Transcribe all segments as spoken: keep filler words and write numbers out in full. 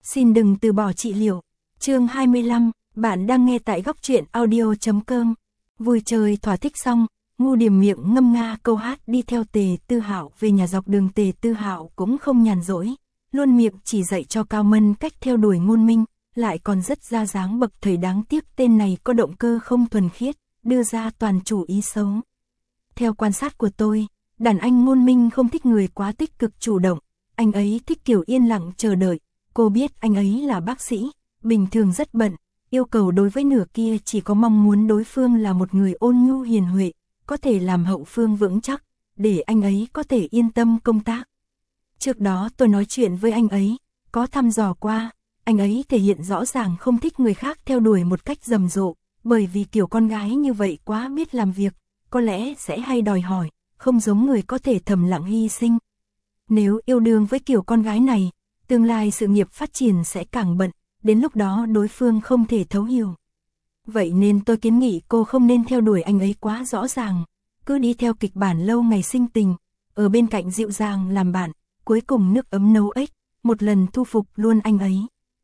Xin đừng từ bỏ trị liệu. Chương hai mươi lăm, bạn đang nghe tại góc truyện audio chấm com. Vui chơi thỏa thích xong, Ngu Điềm miệng ngâm nga câu hát đi theo Tề Tư Hạo về nhà. Dọc đường Tề Tư Hạo cũng không nhàn rỗi, luôn miệng chỉ dạy cho Cao Mân cách theo đuổi Ngôn Minh, lại còn rất ra dáng bậc thầy. Đáng tiếc tên này có động cơ không thuần khiết, đưa ra toàn chủ ý xấu. Theo quan sát của tôi, đàn anh Ngôn Minh không thích người quá tích cực chủ động, anh ấy thích kiểu yên lặng chờ đợi. Cô biết anh ấy là bác sĩ, bình thường rất bận, yêu cầu đối với nửa kia chỉ có mong muốn đối phương là một người ôn nhu hiền huệ, có thể làm hậu phương vững chắc, để anh ấy có thể yên tâm công tác. Trước đó tôi nói chuyện với anh ấy, có thăm dò qua, anh ấy thể hiện rõ ràng không thích người khác theo đuổi một cách rầm rộ, bởi vì kiểu con gái như vậy quá biết làm việc, có lẽ sẽ hay đòi hỏi, không giống người có thể thầm lặng hy sinh. Nếu yêu đương với kiểu con gái này, tương lai sự nghiệp phát triển sẽ càng bận, đến lúc đó đối phương không thể thấu hiểu. Vậy nên tôi kiến nghị cô không nên theo đuổi anh ấy quá rõ ràng, cứ đi theo kịch bản lâu ngày sinh tình, ở bên cạnh dịu dàng làm bạn, cuối cùng nước ấm nấu ếch, một lần thu phục luôn anh ấy.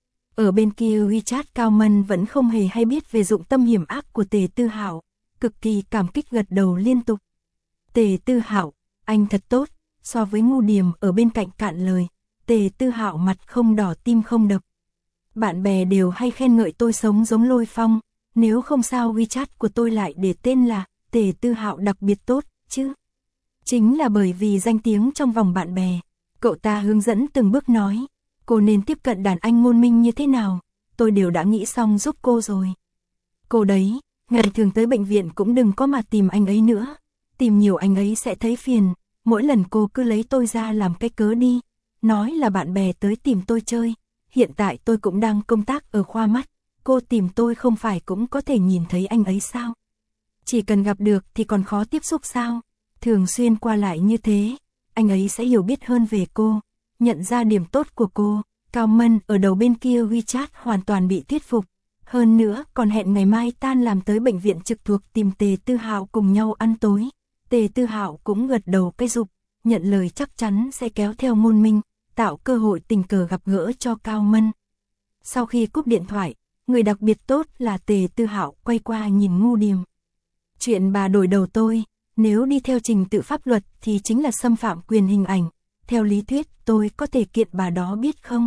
Ở bên kia WeChat, Cao Mân vẫn không hề hay biết về dụng tâm hiểm ác của Tề Tư Hạo, cực kỳ cảm kích gật đầu liên tục. Tề Tư Hạo, anh thật tốt. So với Ngu Điềm ở bên cạnh cạn lời, Tề Tư Hạo mặt không đỏ tim không đập. Bạn bè đều hay khen ngợi tôi sống giống Lôi Phong, nếu không sao WeChat của tôi lại để tên là Tề Tư Hạo đặc biệt tốt chứ. Chính là bởi vì danh tiếng trong vòng bạn bè. Cậu ta hướng dẫn từng bước nói, cô nên tiếp cận đàn anh Ngôn Minh như thế nào, tôi đều đã nghĩ xong giúp cô rồi. Cô đấy, ngày thường tới bệnh viện cũng đừng có mà tìm anh ấy nữa, tìm nhiều anh ấy sẽ thấy phiền. Mỗi lần cô cứ lấy tôi ra làm cái cớ đi, nói là bạn bè tới tìm tôi chơi, hiện tại tôi cũng đang công tác ở khoa mắt, cô tìm tôi không phải cũng có thể nhìn thấy anh ấy sao? Chỉ cần gặp được thì còn khó tiếp xúc sao? Thường xuyên qua lại như thế, anh ấy sẽ hiểu biết hơn về cô, nhận ra điểm tốt của cô. Cao Mân ở đầu bên kia WeChat hoàn toàn bị thuyết phục, hơn nữa còn hẹn ngày mai tan làm tới bệnh viện trực thuộc tìm Tề Tư Hạo cùng nhau ăn tối. Tề Tư Hạo cũng gật đầu cái rụp, nhận lời chắc chắn sẽ kéo theo Ngôn Minh, tạo cơ hội tình cờ gặp gỡ cho Cao Mân. Sau khi cúp điện thoại, người đặc biệt tốt là Tề Tư Hạo quay qua nhìn Ngu Điềm. Chuyện bà đổi đầu tôi, nếu đi theo trình tự pháp luật thì chính là xâm phạm quyền hình ảnh, theo lý thuyết tôi có thể kiện bà đó biết không?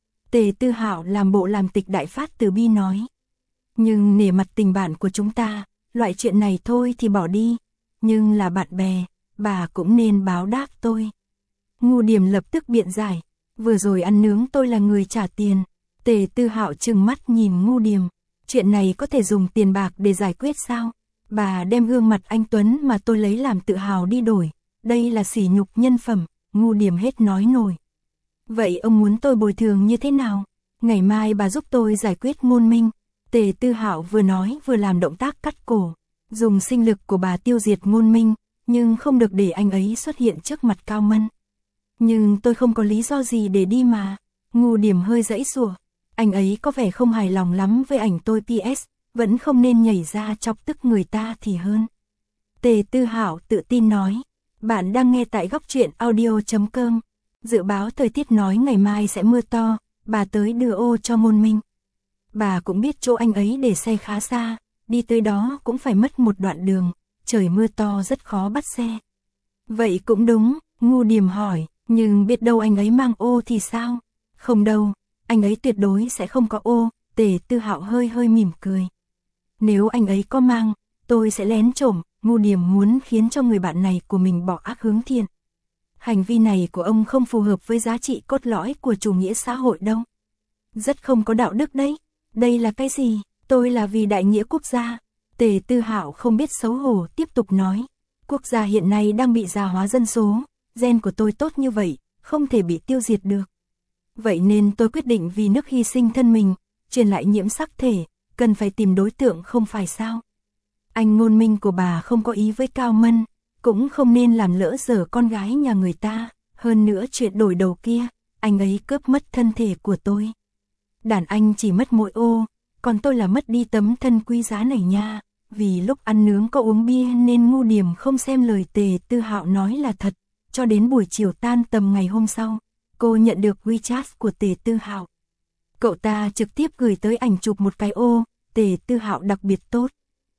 Tề Tư Hạo làm bộ làm tịch đại phát từ bi nói. Nhưng nể mặt tình bạn của chúng ta, loại chuyện này thôi thì bỏ đi. Nhưng là bạn bè, bà cũng nên báo đáp tôi. Ngu Điềm lập tức biện giải, vừa rồi ăn nướng tôi là người trả tiền. Tề Tư Hạo trừng mắt nhìn Ngu Điềm, chuyện này có thể dùng tiền bạc để giải quyết sao? Bà đem gương mặt anh Tuấn mà tôi lấy làm tự hào đi đổi, đây là sỉ nhục nhân phẩm. Ngu Điềm hết nói nổi. Vậy ông muốn tôi bồi thường như thế nào? Ngày mai bà giúp tôi giải quyết Ngôn Minh. Tề Tư Hạo vừa nói vừa làm động tác cắt cổ. Dùng sinh lực của bà tiêu diệt Ngôn Minh, nhưng không được để anh ấy xuất hiện trước mặt Cao Mân. Nhưng tôi không có lý do gì để đi mà. Ngu Điềm hơi giãy giụa. Anh ấy có vẻ không hài lòng lắm với ảnh tôi pê ét, vẫn không nên nhảy ra chọc tức người ta thì hơn. Tề Tư Hạo tự tin nói. Bạn đang nghe tại góc truyện audio chấm com. Dự báo thời tiết nói ngày mai sẽ mưa to, bà tới đưa ô cho Ngôn Minh. Bà cũng biết chỗ anh ấy để xe khá xa. Đi tới đó cũng phải mất một đoạn đường, trời mưa to rất khó bắt xe. Vậy cũng đúng, Ngu Điềm hỏi, nhưng biết đâu anh ấy mang ô thì sao? Không đâu, anh ấy tuyệt đối sẽ không có ô. Tề Tư Hạo hơi hơi mỉm cười. Nếu anh ấy có mang, tôi sẽ lén trộm. Ngu Điềm muốn khiến cho người bạn này của mình bỏ ác hướng thiện. Hành vi này của ông không phù hợp với giá trị cốt lõi của chủ nghĩa xã hội đâu. Rất không có đạo đức đấy. Đây là cái gì? Tôi là vì đại nghĩa quốc gia. Tề Tư Hạo không biết xấu hổ tiếp tục nói. Quốc gia hiện nay đang bị già hóa dân số, gen của tôi tốt như vậy, không thể bị tiêu diệt được. Vậy nên tôi quyết định vì nước hy sinh thân mình, truyền lại nhiễm sắc thể, cần phải tìm đối tượng không phải sao. Anh Ngôn Minh của bà không có ý với Cao Mân, cũng không nên làm lỡ dở con gái nhà người ta, hơn nữa chuyện đổi đầu kia, anh ấy cướp mất thân thể của tôi. Đàn anh chỉ mất mỗi ô, còn tôi là mất đi tấm thân quý giá này nha. Vì lúc ăn nướng có uống bia nên Ngu Điềm không xem lời Tề Tư Hạo nói là thật, cho đến buổi chiều tan tầm ngày hôm sau, cô nhận được WeChat của Tề Tư Hạo. Cậu ta trực tiếp gửi tới ảnh chụp một cái ô, Tề Tư Hạo đặc biệt tốt.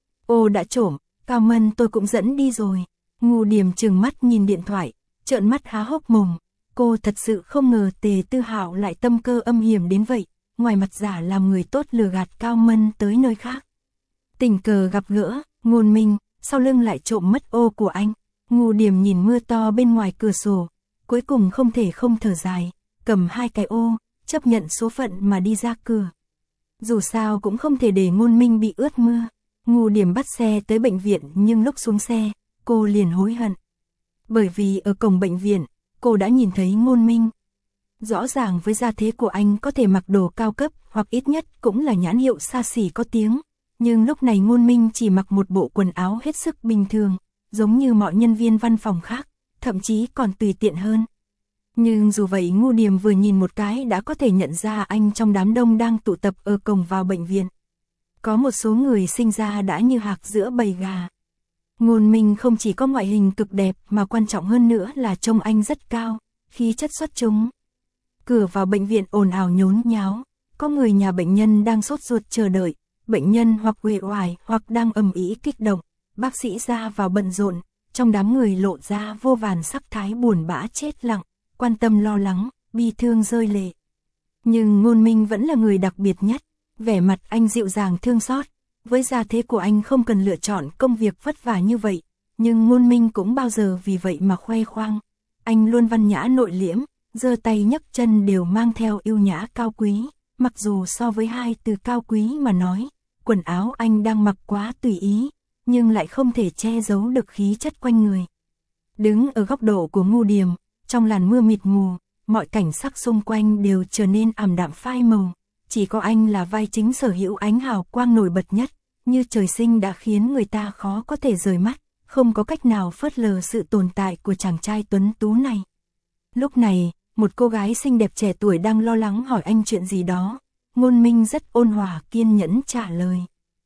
Ô đã trổm, Cao Mân tôi cũng dẫn đi rồi. Ngô Điềm trừng mắt nhìn điện thoại, trợn mắt há hốc mồm. Cô thật sự không ngờ Tề Tư Hạo lại tâm cơ âm hiểm đến vậy, ngoài mặt giả làm người tốt lừa gạt Cao Mân tới nơi khác. Tình cờ gặp gỡ, Ngôn Minh, sau lưng lại trộm mất ô của anh. Ngô Điềm nhìn mưa to bên ngoài cửa sổ, cuối cùng không thể không thở dài, cầm hai cái ô, chấp nhận số phận mà đi ra cửa. Dù sao cũng không thể để Ngôn Minh bị ướt mưa. Ngô Điềm bắt xe tới bệnh viện nhưng lúc xuống xe, cô liền hối hận. Bởi vì ở cổng bệnh viện, cô đã nhìn thấy Ngôn Minh. Rõ ràng với gia thế của anh có thể mặc đồ cao cấp hoặc ít nhất cũng là nhãn hiệu xa xỉ có tiếng. Nhưng lúc này Ngôn Minh chỉ mặc một bộ quần áo hết sức bình thường, giống như mọi nhân viên văn phòng khác, thậm chí còn tùy tiện hơn. Nhưng dù vậy Ngô Điềm vừa nhìn một cái đã có thể nhận ra anh trong đám đông đang tụ tập ở cổng vào bệnh viện. Có một số người sinh ra đã như hạc giữa bầy gà. Ngôn Minh không chỉ có ngoại hình cực đẹp mà quan trọng hơn nữa là trông anh rất cao, khí chất xuất chúng. Cửa vào bệnh viện ồn ào nhốn nháo, có người nhà bệnh nhân đang sốt ruột chờ đợi, bệnh nhân hoặc uể oải hoặc đang ầm ĩ kích động, bác sĩ ra vào bận rộn, trong đám người lộ ra vô vàn sắc thái buồn bã chết lặng, quan tâm lo lắng, bi thương rơi lệ. Nhưng Ngôn Minh vẫn là người đặc biệt nhất, vẻ mặt anh dịu dàng thương xót, với gia thế của anh không cần lựa chọn công việc vất vả như vậy, nhưng Ngôn Minh cũng bao giờ vì vậy mà khoe khoang. Anh luôn văn nhã nội liễm, giơ tay nhấc chân đều mang theo yêu nhã cao quý, mặc dù so với hai từ cao quý mà nói, quần áo anh đang mặc quá tùy ý, nhưng lại không thể che giấu được khí chất quanh người. Đứng ở góc độ của Ngô Điềm, trong làn mưa mịt mù, mọi cảnh sắc xung quanh đều trở nên ảm đạm phai màu, chỉ có anh là vai chính sở hữu ánh hào quang nổi bật nhất, như trời sinh đã khiến người ta khó có thể rời mắt, không có cách nào phớt lờ sự tồn tại của chàng trai tuấn tú này. Lúc này, một cô gái xinh đẹp trẻ tuổi đang lo lắng hỏi anh chuyện gì đó. Ngôn Minh rất ôn hòa kiên nhẫn trả lời.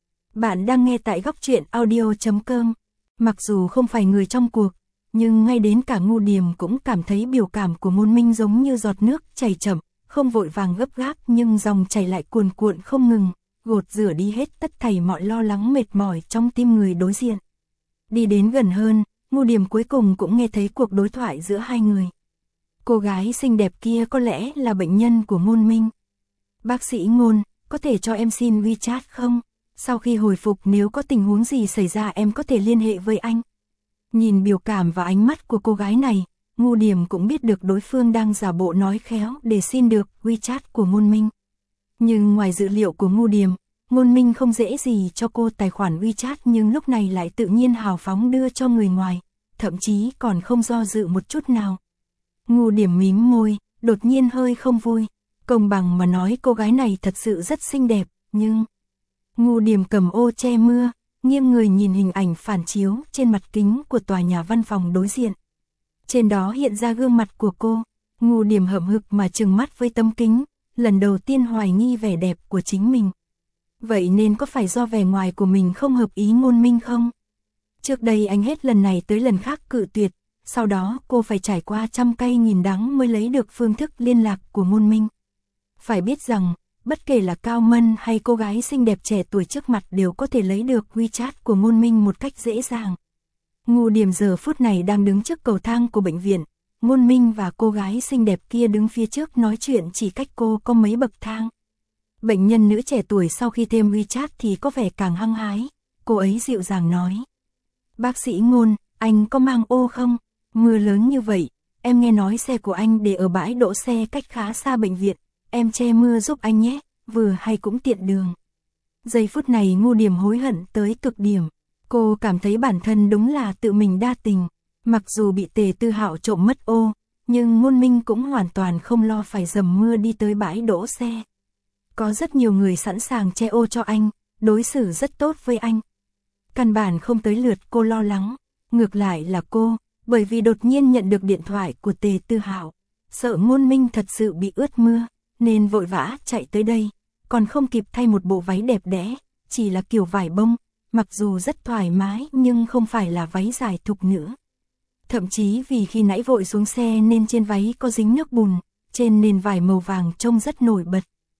Bạn đang nghe tại góc truyện audio chấm com. Mặc dù không phải người trong cuộc, nhưng ngay đến cả Ngô Điềm cũng cảm thấy biểu cảm của Ngôn Minh giống như giọt nước chảy chậm, không vội vàng gấp gáp nhưng dòng chảy lại cuồn cuộn không ngừng, gột rửa đi hết tất thảy mọi lo lắng mệt mỏi trong tim người đối diện. Đi đến gần hơn, Ngô Điềm cuối cùng cũng nghe thấy cuộc đối thoại giữa hai người. Cô gái xinh đẹp kia có lẽ là bệnh nhân của Ngôn Minh. Bác sĩ Ngôn, có thể cho em xin WeChat không? Sau khi hồi phục nếu có tình huống gì xảy ra em có thể liên hệ với anh. Nhìn biểu cảm và ánh mắt của cô gái này, Ngô Điềm cũng biết được đối phương đang giả bộ nói khéo để xin được WeChat của Ngôn Minh. Nhưng ngoài dự liệu của Ngô Điềm, Ngôn Minh không dễ gì cho cô tài khoản WeChat nhưng lúc này lại tự nhiên hào phóng đưa cho người ngoài, thậm chí còn không do dự một chút nào. Ngô Điềm mím môi, đột nhiên hơi không vui. Công bằng mà nói cô gái này thật sự rất xinh đẹp, nhưng... Ngô Điềm cầm ô che mưa, nghiêng người nhìn hình ảnh phản chiếu trên mặt kính của tòa nhà văn phòng đối diện. Trên đó hiện ra gương mặt của cô. Ngô Điềm hậm hực mà trừng mắt với tấm kính, lần đầu tiên hoài nghi vẻ đẹp của chính mình. Vậy nên có phải do vẻ ngoài của mình không hợp ý Ngôn Minh không? Trước đây anh hết lần này tới lần khác cự tuyệt, sau đó cô phải trải qua trăm cay nghìn đắng mới lấy được phương thức liên lạc của Ngôn Minh. Phải biết rằng, bất kể là Cao Mân hay cô gái xinh đẹp trẻ tuổi trước mặt đều có thể lấy được WeChat của Ngôn Minh một cách dễ dàng. Ngô Điềm giờ phút này đang đứng trước cầu thang của bệnh viện, Ngôn Minh và cô gái xinh đẹp kia đứng phía trước nói chuyện chỉ cách cô có mấy bậc thang. Bệnh nhân nữ trẻ tuổi sau khi thêm WeChat thì có vẻ càng hăng hái, cô ấy dịu dàng nói. Bác sĩ Ngôn, anh có mang ô không? Mưa lớn như vậy, em nghe nói xe của anh để ở bãi đỗ xe cách khá xa bệnh viện, em che mưa giúp anh nhé, vừa hay cũng tiện đường. Giây phút này Ngô Điềm hối hận tới cực điểm, cô cảm thấy bản thân đúng là tự mình đa tình, mặc dù bị Tề Tư Hạo trộm mất ô, nhưng Ngôn Minh cũng hoàn toàn không lo phải dầm mưa đi tới bãi đỗ xe. Có rất nhiều người sẵn sàng che ô cho anh, đối xử rất tốt với anh. Căn bản không tới lượt cô lo lắng, ngược lại là cô, bởi vì đột nhiên nhận được điện thoại của Tề Tư Hạo, sợ Ngôn Minh thật sự bị ướt mưa, nên vội vã chạy tới đây, còn không kịp thay một bộ váy đẹp đẽ, chỉ là kiểu vải bông, mặc dù rất thoải mái nhưng không phải là váy dài thục nữa. Thậm chí vì khi nãy vội xuống xe nên trên váy có dính nước bùn, trên nền vải màu vàng trông rất nổi bật.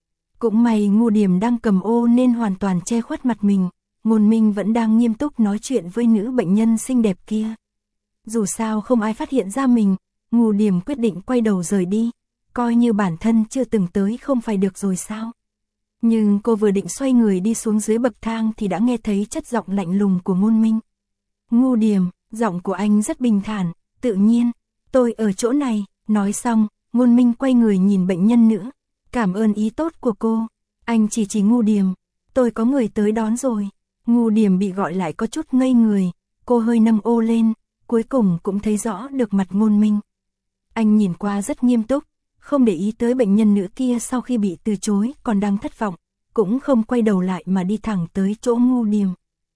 Cũng may Ngô Điềm đang cầm ô nên hoàn toàn che khuất mặt mình, Ngôn Minh vẫn đang nghiêm túc nói chuyện với nữ bệnh nhân xinh đẹp kia. Dù sao không ai phát hiện ra mình, Ngô Điềm quyết định quay đầu rời đi, coi như bản thân chưa từng tới không phải được rồi sao. Nhưng cô vừa định xoay người đi xuống dưới bậc thang thì đã nghe thấy chất giọng lạnh lùng của Ngôn Minh. Ngô Điềm, giọng của anh rất bình thản, tự nhiên, tôi ở chỗ này, nói xong, Ngôn Minh quay người nhìn bệnh nhân nữ, cảm ơn ý tốt của cô, anh chỉ chỉ Ngô Điềm, tôi có người tới đón rồi. Ngô Điềm bị gọi lại có chút ngây người, cô hơi nâng ô lên, cuối cùng cũng thấy rõ được mặt Ngôn Minh. Anh nhìn qua rất nghiêm túc, không để ý tới bệnh nhân nữ kia sau khi bị từ chối còn đang thất vọng, cũng không quay đầu lại mà đi thẳng tới chỗ Ngô Điềm.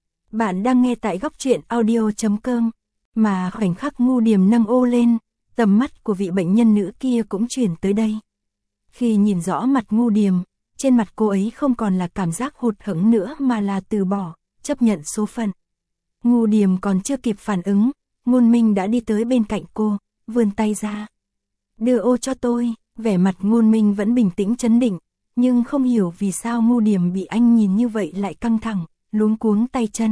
Bạn đang nghe tại góc truyện audio chấm com, mà khoảnh khắc Ngô Điềm nâng ô lên, tầm mắt của vị bệnh nhân nữ kia cũng chuyển tới đây. Khi nhìn rõ mặt Ngô Điềm, trên mặt cô ấy không còn là cảm giác hụt hẫng nữa mà là từ bỏ, chấp nhận số phận. Ngô Điềm còn chưa kịp phản ứng, Ngôn Minh đã đi tới bên cạnh cô, vươn tay ra. Đưa ô cho tôi, vẻ mặt Ngôn Minh vẫn bình tĩnh trấn định, nhưng không hiểu vì sao Ngô Điềm bị anh nhìn như vậy lại căng thẳng, luống cuống tay chân.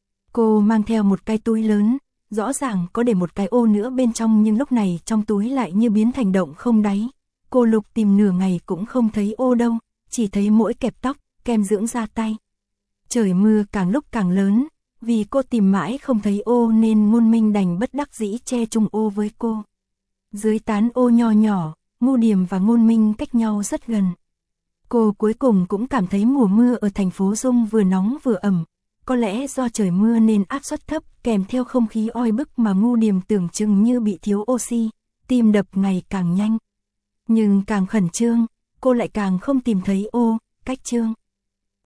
Cô mang theo một cái túi lớn, rõ ràng có để một cái ô nữa bên trong nhưng lúc này trong túi lại như biến thành động không đáy. Cô lục tìm nửa ngày cũng không thấy ô đâu, chỉ thấy mỗi kẹp tóc, kem dưỡng da tay. Trời mưa càng lúc càng lớn, vì cô tìm mãi không thấy ô nên Ngôn Minh đành bất đắc dĩ che chung ô với cô. Dưới tán ô nho nhỏ, Ngô Điềm và Ngôn Minh cách nhau rất gần. Cô cuối cùng cũng cảm thấy mùa mưa ở thành phố Dung vừa nóng vừa ẩm. Có lẽ do trời mưa nên áp suất thấp kèm theo không khí oi bức mà Ngô Điềm tưởng chừng như bị thiếu oxy, tim đập ngày càng nhanh. Nhưng càng khẩn trương, cô lại càng không tìm thấy ô, cách trương.